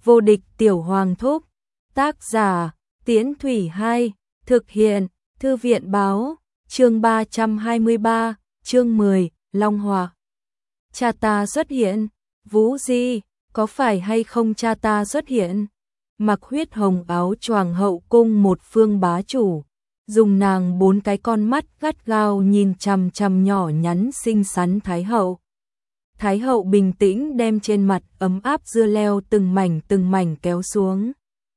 Vô địch tiểu hoàng thúc. Tác giả Tiễn Thủy 2. Thực hiện Thư viện báo. Chương 323, chương 10, Long Hỏa. Cha ta xuất hiện. Vũ Di, có phải hay không cha ta xuất hiện? Mặc huyết hồng áo choàng hậu cung một phương bá chủ, dùng nàng 4 cái con mắt gắt gao nhìn chằm chằm nhỏ nhắn xinh xắn Thái hậu. Thái hậu bình tĩnh đem trên mặt ấm áp dưa leo từng mảnh kéo xuống.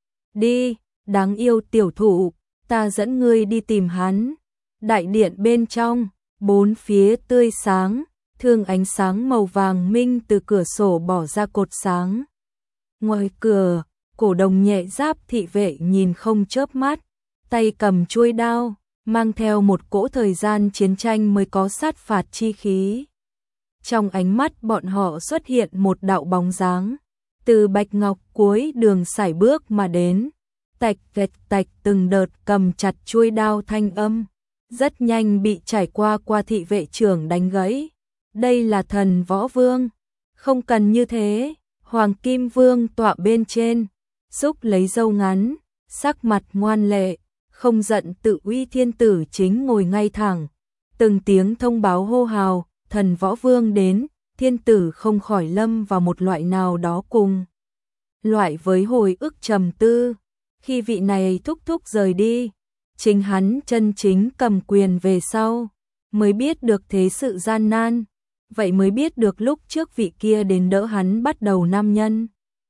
Đi, đáng yêu tiểu thụ, ta dẫn ngươi đi tìm hắn. Đại điện bên trong, 4 phía tươi sáng, thương ánh sáng màu vàng minh từ cửa sổ bỏ ra cột sáng. Ngoài cửa, cổ đồng nhẹ giáp thị vệ nhìn không chớp mắt, tay cầm chuôi đao, mang theo một cỗ thời gian chiến tranh mới có sát phạt chi khí. Trong ánh mắt bọn họ xuất hiện một đạo bóng dáng, từ bạch ngọc cuối đường sải bước mà đến, tạch tạch từng đợt cầm chặt chuôi đao thanh âm, rất nhanh bị trải qua thị vệ trưởng đánh gãy. Đây là Thần Võ Vương, không cần như thế. Hoàng Kim Vương tọa bên trên, xúc lấy râu ngắn, sắc mặt ngoan lệ, không giận tự uy. Thiên tử chính ngồi ngay thẳng, từng tiếng thông báo hô hào, Thần Võ Vương đến. Thiên tử không khỏi lâm vào một loại nào đó cùng loại với hồi ức trầm tư. Khi vị này thúc thúc rời đi, chính hắn chân chính cầm quyền về sau, mới biết được thế sự gian nan. Vậy mới biết được lúc trước vị kia đến đỡ hắn bắt đầu nam nhân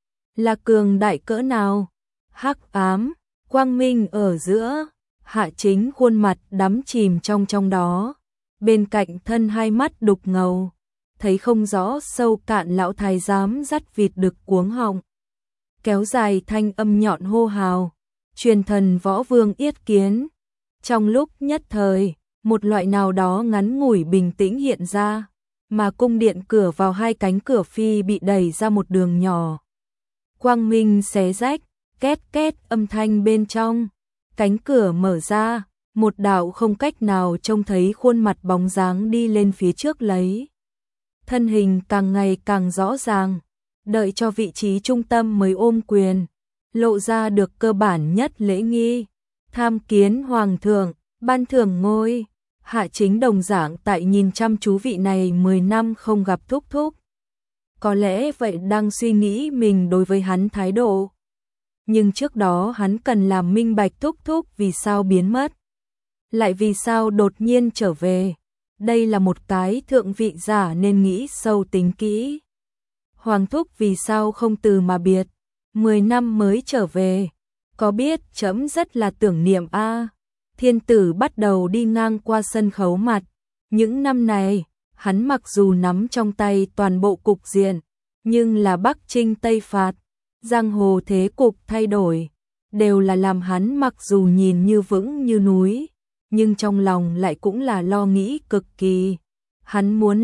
là cường đại cỡ nào. Hắc ám, quang minh ở giữa, Hạ Chính khuôn mặt đắm chìm trong đó. Bên cạnh thân hai mắt đục ngầu, thấy không rõ sâu cạn. Lão thái giám dắt vịt đực cuống họng, kéo dài thanh âm nhọn hô hào, truyền Thần Võ Vương yết kiến. Trong lúc nhất thời, một loại nào đó ngắn ngủi bình tĩnh hiện ra, mà cung điện cửa vào 2 cánh cửa phi bị đẩy ra một đường nhỏ. Quang minh xé rách, két két âm thanh bên trong, cánh cửa mở ra, một đạo không cách nào trông thấy khuôn mặt bóng dáng đi lên phía trước lấy. Thân hình càng ngày càng rõ ràng, đợi cho vị trí trung tâm mới ôm quyền, lộ ra được cơ bản nhất lễ nghi. Tham kiến hoàng thượng, ban thưởng ngôi. Hạ Chính đồng dạng tại nhìn chăm chú vị này 10 năm không gặp thúc thúc. Có lẽ vậy đang suy nghĩ mình đối với hắn thái độ. Nhưng trước đó hắn cần làm minh bạch thúc thúc vì sao biến mất, lại vì sao đột nhiên trở về. Đây là một cái thượng vị giả nên nghĩ sâu tính kỹ. Hoàng thúc vì sao không từ mà biệt, 10 năm mới trở về, có biết trẫm rất là tưởng niệm a. Thiên tử bắt đầu đi ngang qua sân khấu mặt. Những năm này, hắn mặc dù nắm trong tay toàn bộ cục diện, nhưng là Bắc Chinh Tây Phạt, giang hồ thế cục thay đổi, đều là làm hắn mặc dù nhìn như vững như núi, nhưng trong lòng lại cũng là lo nghĩ cực kỳ. Hắn muốn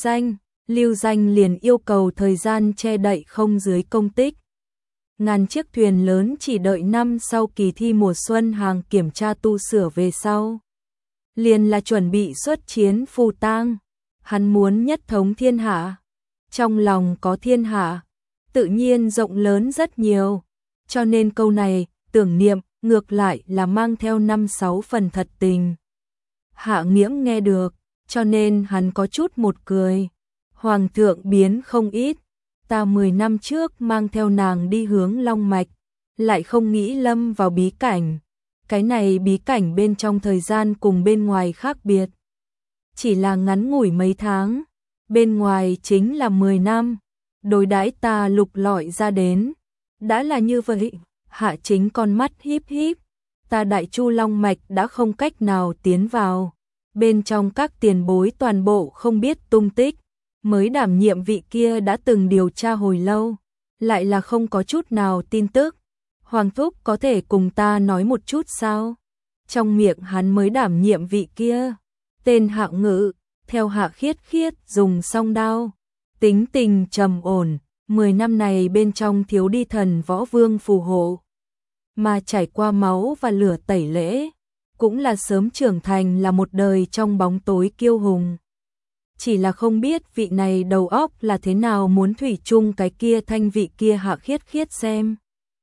lưu danh liền yêu cầu thời gian che đậy không dưới công tích. Ngàn chiếc thuyền lớn chỉ đợi năm sau kỳ thi mùa xuân hàng kiểm tra tu sửa về sau, liền là chuẩn bị xuất chiến phù tang. Hắn muốn nhất thống thiên hạ, trong lòng có thiên hạ, tự nhiên rộng lớn rất nhiều, cho nên câu này tưởng niệm ngược lại là mang theo 5-6 phần thật tình. Hạ Nghiễm nghe được, cho nên hắn có chút một cười. Hoàng thượng biến không ít, ta 10 năm trước mang theo nàng đi hướng Long Mạch, lại không nghĩ lâm vào bí cảnh. Cái này bí cảnh bên trong thời gian cùng bên ngoài khác biệt, chỉ là ngắn ngủi mấy tháng, bên ngoài chính là 10 năm. Đối đãi ta lục lọi ra đến, đã là như vậy. Hạ Chính con mắt híp híp, ta Đại Chu Long Mạch đã không cách nào tiến vào, bên trong các tiền bối toàn bộ không biết tung tích. Mới đảm nhiệm vị kia đã từng điều tra hồi lâu, lại là không có chút nào tin tức. Hoàng thúc có thể cùng ta nói một chút sao? Trong miệng hắn mới đảm nhiệm vị kia, tên Hạ Ngự, theo Hạ Khiết Khiết dùng song đao, tính tình trầm ổn, 10 năm này bên trong thiếu đi Thần Võ Vương phù hộ, mà trải qua máu và lửa tẩy lễ, cũng là sớm trưởng thành là một đời trong bóng tối kiêu hùng. chỉ là không biết vị này đầu óc là thế nào muốn thủy chung cái kia thanh vị kia Hạ Khiết Khiết xem.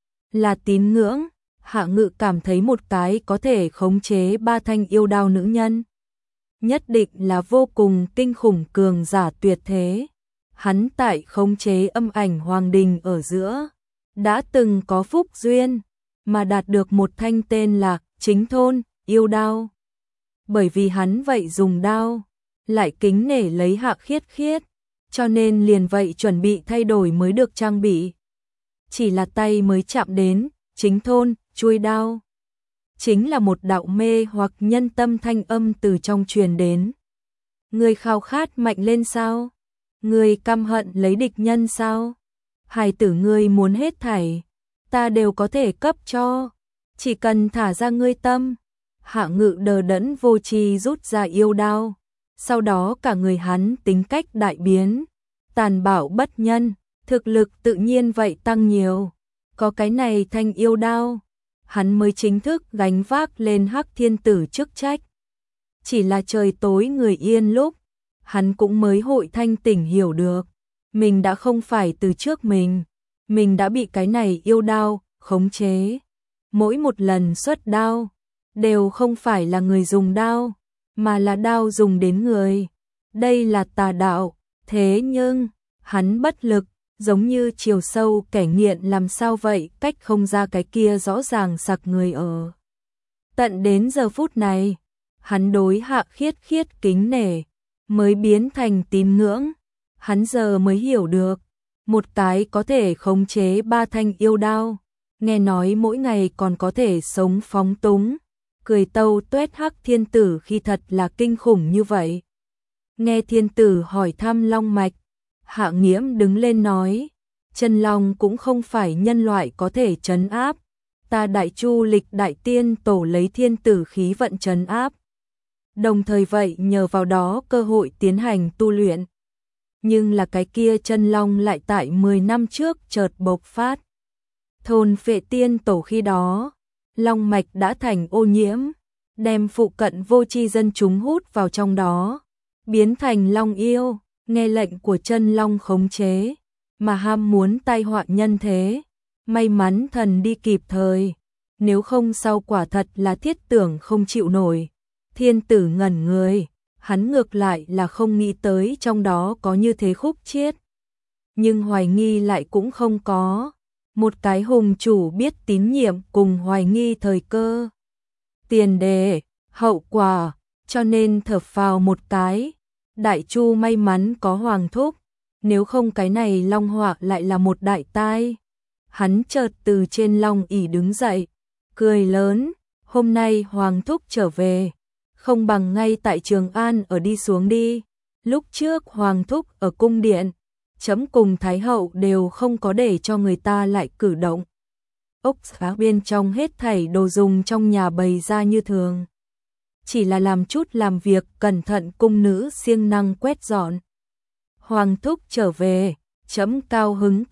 Là tín ngưỡng, Hạ Ngự cảm thấy một cái có thể khống chế 3 thanh yêu đao nữ nhân. Nhất định là vô cùng kinh khủng cường giả tuyệt thế. Hắn tại khống chế âm ảnh hoàng đình ở giữa, đã từng có phúc duyên, mà đạt được một thanh tên là Chính Thôn, yêu đao. Bởi vì hắn vậy dùng đao, lại kính nể lấy Hạ Khiết Khiết, cho nên liền vậy chuẩn bị thay đổi mới được trang bị. Chỉ là tay mới chạm đến, Chính Thôn, chuôi đao. Chính là một đạo mê hoặc nhân tâm thanh âm từ trong truyền đến. Người khao khát mạnh lên sao? Người căm hận lấy địch nhân sao? Hài tử ngươi muốn hết thảy, ta đều có thể cấp cho, chỉ cần thả ra ngươi tâm. Hạ Ngự đờ đẫn vô tri rút ra yêu đao, sau đó cả người hắn tính cách đại biến, tàn bạo bất nhân, thực lực tự nhiên vậy tăng nhiều. Có cái này thanh yêu đao, hắn mới chính thức gánh vác lên Hắc Thiên Tử chức trách. Chỉ là trời tối người yên lúc, hắn cũng mới hội thanh tỉnh hiểu được, mình đã không phải từ trước mình đã bị cái này yêu đao khống chế. Mỗi một lần xuất đao, đều không phải là người dùng đao, mà là đao dùng đến người. Đây là tà đạo, thế nhưng, hắn bất lực, giống như chiều sâu kẻ nghiện làm sao vậy, cách không ra cái kia rõ ràng sặc người ở. Tận đến giờ phút này, hắn đối Hạ Khiết Khiết kính nể, mới biến thành tín ngưỡng. Hắn giờ mới hiểu được, một cái có thể khống chế 3 thanh yêu đao, nghe nói mỗi ngày còn có thể sống phóng túng, cười tâu tuét Hắc Thiên Tử khi thật là kinh khủng như vậy. Nghe Thiên Tử hỏi thăm long mạch, Hạ Nghiễm đứng lên nói, chân long cũng không phải nhân loại có thể trấn áp, ta Đại Chu Lịch Đại Tiên Tổ lấy Thiên Tử khí vận trấn áp. Đồng thời vậy nhờ vào đó cơ hội tiến hành tu luyện. Nhưng là cái kia chân long lại tại 10 năm trước chợt bộc phát. Thôn Phệ Tiên Tổ khi đó, long mạch đã thành ô nhiễm, đem phụ cận vô tri dân chúng hút vào trong đó, biến thành long yêu, nghe lệnh của chân long khống chế, mà ham muốn tai họa nhân thế. May mắn thần đi kịp thời, nếu không sau quả thật là thiết tưởng không chịu nổi. Thiên Tử ngẩn người, hắn ngược lại là không nghĩ tới trong đó có như thế khúc chiết. Nhưng hoài nghi lại cũng không có. Một cái hùng chủ biết tín nhiệm cùng hoài nghi thời cơ, tiền đề, hậu quả, cho nên thở phào một cái. Đại Chu may mắn có Hoàng Thúc, nếu không cái này long họa lại là một đại tai. Hắn chợt từ trên long ỷ đứng dậy, cười lớn, hôm nay Hoàng Thúc trở về, không bằng ngay tại Trường An ở đi xuống đi. Lúc trước Hoàng Thúc ở cung điện, chấm cùng Thái Hậu đều không có để cho người ta lại cử động. Ốc xá bên trong hết thảy đồ dùng trong nhà bày ra như thường. Chỉ là làm chút làm việc cẩn thận cung nữ siêng năng quét dọn. Hoàng Thúc trở về, chấm cao hứng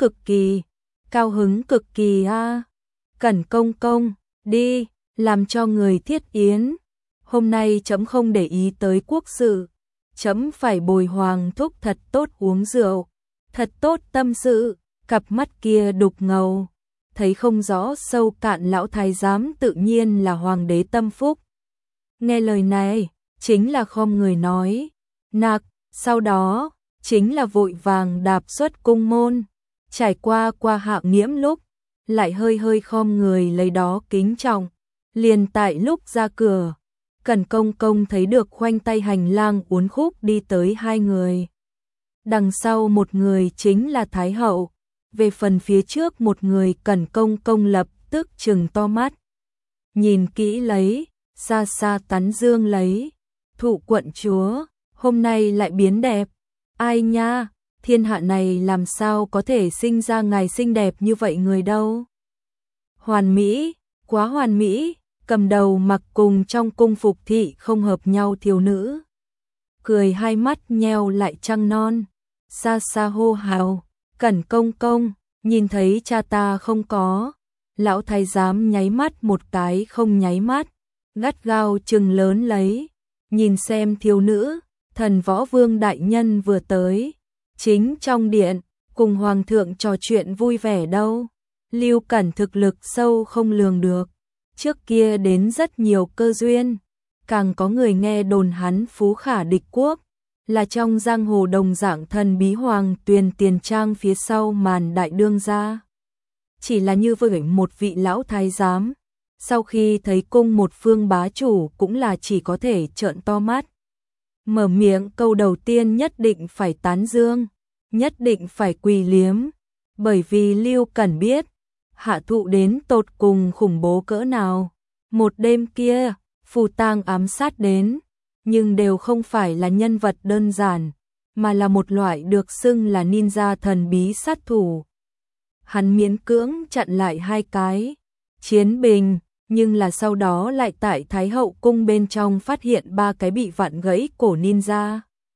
cực kỳ a. Cẩn công công, đi, làm cho người thiết yến. Hôm nay chấm không để ý tới quốc sự, chấm phải bồi Hoàng Thúc thật tốt uống rượu, thật tốt tâm sự. Cặp mắt kia đục ngầu, thấy không rõ sâu cạn lão thái giám tự nhiên là hoàng đế tâm phúc. Nghe lời này, chính là khom người nói, nạc, sau đó, chính là vội vàng đạp xuất cung môn, trải qua Hạ Nghiễm lúc, lại hơi khom người lấy đó kính trọng, liền tại lúc ra cửa, Cẩn công công thấy được khoanh tay hành lang uốn khúc đi tới 2 người. Đằng sau một người chính là Thái Hậu, về phần phía trước một người Cẩn công công lập tức trừng to mắt. Nhìn kỹ lấy, xa xa tán dương lấy, thụ quận chúa, hôm nay lại biến đẹp. Ai nha, thiên hạ này làm sao có thể sinh ra ngài xinh đẹp như vậy người đâu. Hoàn mỹ, quá hoàn mỹ, cầm đầu mặc cùng trong cung phục thị không hợp nhau thiếu nữ. Cười hai mắt nheo lại trăng non, xa xa hô hào, Cẩn công công, nhìn thấy cha ta không có. Lão thái giám nháy mắt một cái không nháy mắt, gắt gao trừng lớn lấy, nhìn xem thiếu nữ, Thần Võ Vương đại nhân vừa tới, chính trong điện, cùng hoàng thượng trò chuyện vui vẻ đâu. Lưu Cẩn thực lực sâu không lường được, trước kia đến rất nhiều cơ duyên, càng có người nghe đồn hắn phú khả địch quốc, là trong giang hồ đồng dạng thần bí hoàng tuyền tiền trang phía sau màn đại đương gia. Chỉ là như vậy một vị lão thái giám, sau khi thấy cung một phương bá chủ cũng là chỉ có thể trợn to mắt. Mở miệng câu đầu tiên nhất định phải tán dương, nhất định phải quỳ liếm, bởi vì Lưu Cẩn biết, hạ thụ đến tột cùng khủng bố cỡ nào. Một đêm kia, phù tang ám sát đến, nhưng đều không phải là nhân vật đơn giản, mà là một loại được xưng là ninja thần bí sát thủ. Hắn miễn cưỡng chặn lại 2 cái chiến bình, nhưng là sau đó lại tại Thái Hậu cung bên trong phát hiện 3 cái bị vặn gãy cổ ninja.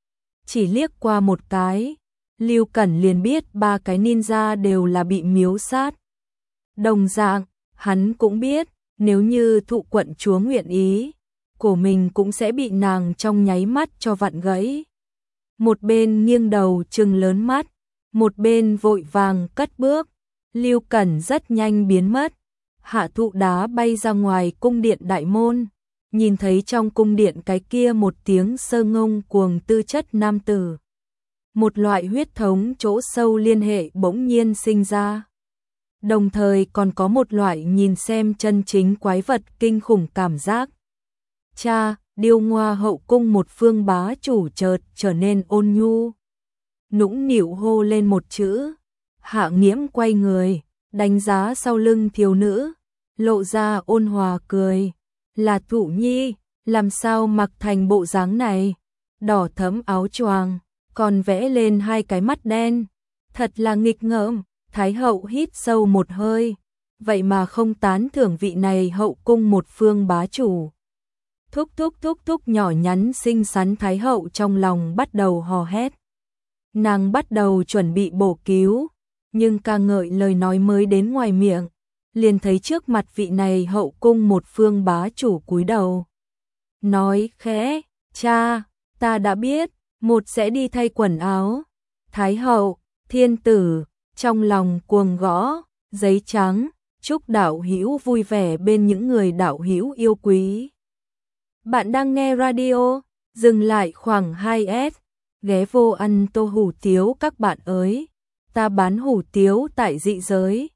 Chỉ liếc qua một cái, Lưu Cẩn liền biết 3 cái ninja đều là bị miếu sát. Đồng dạng, hắn cũng biết, nếu như thụ quận chúa nguyện ý, cổ mình cũng sẽ bị nàng trong nháy mắt cho vặn gãy. Một bên nghiêng đầu trừng lớn mắt, một bên vội vàng cất bước, Lưu Cẩn rất nhanh biến mất. Hạ thụ đá bay ra ngoài cung điện đại môn, nhìn thấy trong cung điện cái kia một tiếng sơ ngông cuồng tư chất nam tử. Một loại huyết thống chỗ sâu liên hệ bỗng nhiên sinh ra. Đồng thời còn có một loại nhìn xem chân chính quái vật kinh khủng cảm giác. Cha, Điêu Ngoa hậu cung một phương bá chủ chợt trở nên ôn nhu. Nũng nịu hô lên một chữ. Hạ Nghiễm quay người, đánh giá sau lưng thiếu nữ, lộ ra ôn hòa cười. Là Thụ Nhi, làm sao mặc thành bộ dáng này? Đỏ thẫm áo choàng, còn vẽ lên 2 cái mắt đen. Thật là nghịch ngợm. Thái hậu hít sâu một hơi, vậy mà không tán thưởng vị này hậu cung một phương bá chủ. Thúc nhỏ nhắn xinh xắn Thái hậu trong lòng bắt đầu hò hét. Nàng bắt đầu chuẩn bị bổ cứu, nhưng ca ngợi lời nói mới đến ngoài miệng, liền thấy trước mặt vị này hậu cung một phương bá chủ cúi đầu. Nói khẽ, cha, ta đã biết, một sẽ đi thay quần áo. Thái hậu, thiên tử, trong lòng cuồng gõ, giấy trắng, chúc đạo hữu vui vẻ bên những người đạo hữu yêu quý. Bạn đang nghe radio, dừng lại khoảng 2S, ghé vô ăn tô hủ tiếu các bạn ơi, ta bán hủ tiếu tại dị giới.